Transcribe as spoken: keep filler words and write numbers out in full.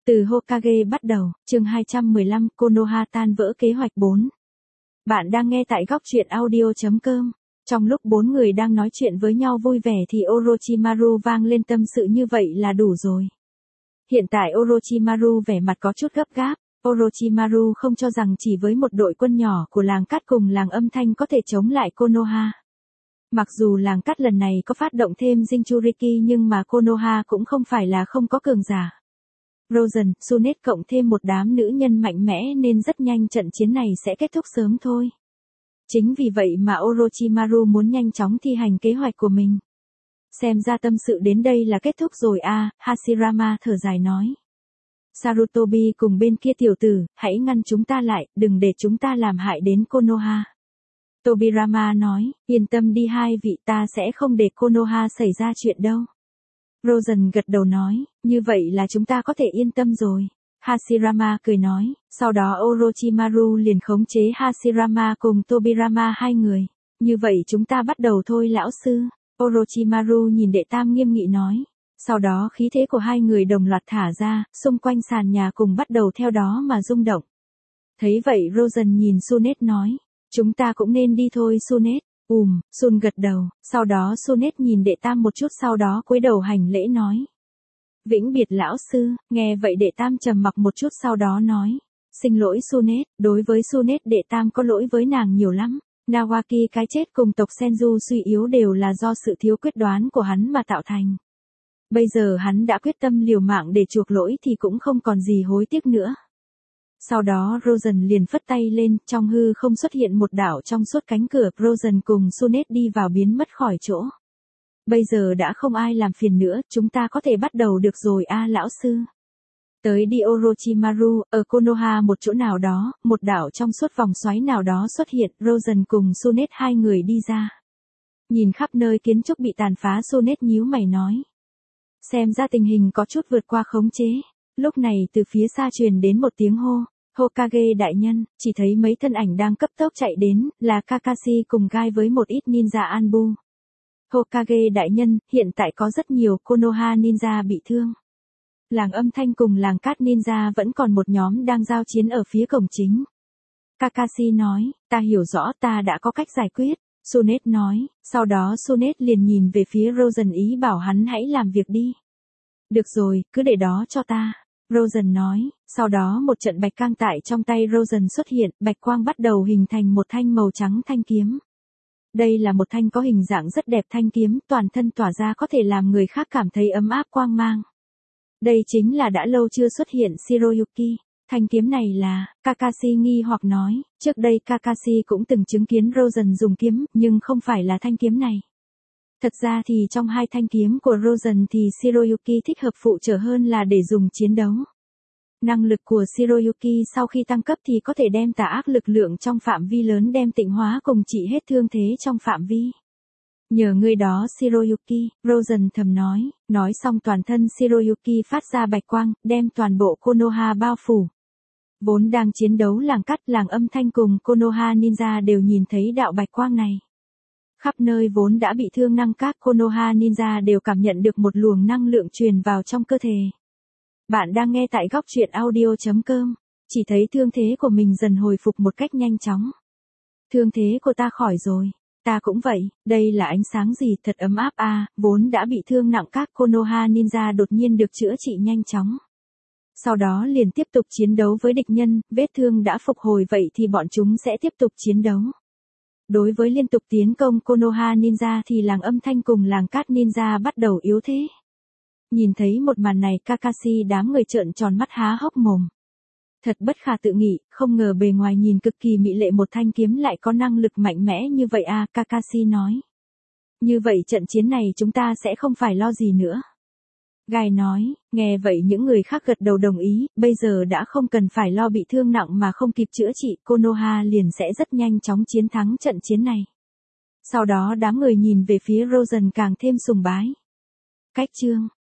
Từ Hokage bắt đầu, chương hai trăm mười lăm, Konoha tan vỡ kế hoạch bốn. Bạn đang nghe tại góc truyện audio chấm com. Trong lúc bốn người đang nói chuyện với nhau vui vẻ thì Orochimaru vang lên tâm sự như vậy là đủ rồi. Hiện tại Orochimaru vẻ mặt có chút gấp gáp. Orochimaru không cho rằng chỉ với một đội quân nhỏ của làng cát cùng làng âm thanh có thể chống lại Konoha. Mặc dù làng cát lần này có phát động thêm Jinchuriki nhưng mà Konoha cũng không phải là không có cường giả. Rosen, Tsunade cộng thêm một đám nữ nhân mạnh mẽ nên rất nhanh trận chiến này sẽ kết thúc sớm thôi. Chính vì vậy mà Orochimaru muốn nhanh chóng thi hành kế hoạch của mình. Xem ra tâm sự đến đây là kết thúc rồi à, Hashirama thở dài nói. Sarutobi cùng bên kia tiểu tử, hãy ngăn chúng ta lại, đừng để chúng ta làm hại đến Konoha. Tobirama nói, yên tâm đi hai vị, ta sẽ không để Konoha xảy ra chuyện đâu. Rosen gật đầu nói, như vậy là chúng ta có thể yên tâm rồi. Hashirama cười nói, sau đó Orochimaru liền khống chế Hashirama cùng Tobirama hai người. Như vậy chúng ta bắt đầu thôi lão sư. Orochimaru nhìn đệ tam nghiêm nghị nói. Sau đó khí thế của hai người đồng loạt thả ra, xung quanh sàn nhà cùng bắt đầu theo đó mà rung động. Thấy vậy Rosen nhìn Tsunade nói, chúng ta cũng nên đi thôi Tsunade. Ùm, Sun gật đầu, sau đó Tsunade nhìn đệ tam một chút sau đó cúi đầu hành lễ nói. Vĩnh biệt lão sư, nghe vậy đệ tam trầm mặc một chút sau đó nói. Xin lỗi Tsunade, đối với Tsunade đệ tam có lỗi với nàng nhiều lắm. Nawaki cái chết cùng tộc Senju suy yếu đều là do sự thiếu quyết đoán của hắn mà tạo thành. Bây giờ hắn đã quyết tâm liều mạng để chuộc lỗi thì cũng không còn gì hối tiếc nữa. Sau đó Rosen liền phất tay lên, trong hư không xuất hiện một đảo trong suốt cánh cửa, Rosen cùng Tsunade đi vào biến mất khỏi chỗ. Bây giờ đã không ai làm phiền nữa, chúng ta có thể bắt đầu được rồi a lão sư. Tới đi Orochimaru, ở Konoha một chỗ nào đó, một đảo trong suốt vòng xoáy nào đó xuất hiện, Rosen cùng Tsunade hai người đi ra. Nhìn khắp nơi kiến trúc bị tàn phá Tsunade nhíu mày nói. Xem ra tình hình có chút vượt qua khống chế. Lúc này từ phía xa truyền đến một tiếng hô. Hokage đại nhân, chỉ thấy mấy thân ảnh đang cấp tốc chạy đến, là Kakashi cùng Gai với một ít ninja Anbu. Hokage đại nhân, hiện tại có rất nhiều Konoha ninja bị thương. Làng âm thanh cùng làng cát ninja vẫn còn một nhóm đang giao chiến ở phía cổng chính. Kakashi nói, ta hiểu rõ, ta đã có cách giải quyết. Tsunade nói, sau đó Tsunade liền nhìn về phía Rosen ý bảo hắn hãy làm việc đi. Được rồi, cứ để đó cho ta. Rosen nói, sau đó một trận bạch quang tại trong tay Rosen xuất hiện, bạch quang bắt đầu hình thành một thanh màu trắng thanh kiếm. Đây là một thanh có hình dạng rất đẹp thanh kiếm, toàn thân tỏa ra có thể làm người khác cảm thấy ấm áp quang mang. Đây chính là đã lâu chưa xuất hiện Shiroyuki. Thanh kiếm này là, Kakashi nghi hoặc nói, trước đây Kakashi cũng từng chứng kiến Rosen dùng kiếm, nhưng không phải là thanh kiếm này. Thật ra thì trong hai thanh kiếm của Rosen thì Shiroyuki thích hợp phụ trợ hơn là để dùng chiến đấu. Năng lực của Shiroyuki sau khi tăng cấp thì có thể đem tà ác lực lượng trong phạm vi lớn đem tịnh hóa cùng trị hết thương thế trong phạm vi. Nhờ người đó Shiroyuki, Rosen thầm nói, nói xong toàn thân Shiroyuki phát ra bạch quang, đem toàn bộ Konoha bao phủ. Vốn đang chiến đấu làng cát, làng âm thanh cùng Konoha ninja đều nhìn thấy đạo bạch quang này. Khắp nơi vốn đã bị thương năng các Konoha ninja đều cảm nhận được một luồng năng lượng truyền vào trong cơ thể. Bạn đang nghe tại góc truyện audio chấm com, chỉ thấy thương thế của mình dần hồi phục một cách nhanh chóng. Thương thế của ta khỏi rồi, ta cũng vậy, đây là ánh sáng gì thật ấm áp à, vốn đã bị thương nặng các Konoha ninja đột nhiên được chữa trị nhanh chóng. Sau đó liền tiếp tục chiến đấu với địch nhân, vết thương đã phục hồi vậy thì bọn chúng sẽ tiếp tục chiến đấu. Đối với liên tục tiến công Konoha ninja thì làng âm thanh cùng làng cát ninja bắt đầu yếu thế. Nhìn thấy một màn này Kakashi đám người trợn tròn mắt há hốc mồm. Thật bất khả tự nghị, không ngờ bề ngoài nhìn cực kỳ mỹ lệ một thanh kiếm lại có năng lực mạnh mẽ như vậy à, Kakashi nói. Như vậy trận chiến này chúng ta sẽ không phải lo gì nữa. Gai nói, nghe vậy những người khác gật đầu đồng ý, bây giờ đã không cần phải lo bị thương nặng mà không kịp chữa trị, Konoha liền sẽ rất nhanh chóng chiến thắng trận chiến này. Sau đó đám người nhìn về phía Rosen càng thêm sùng bái. Cách chương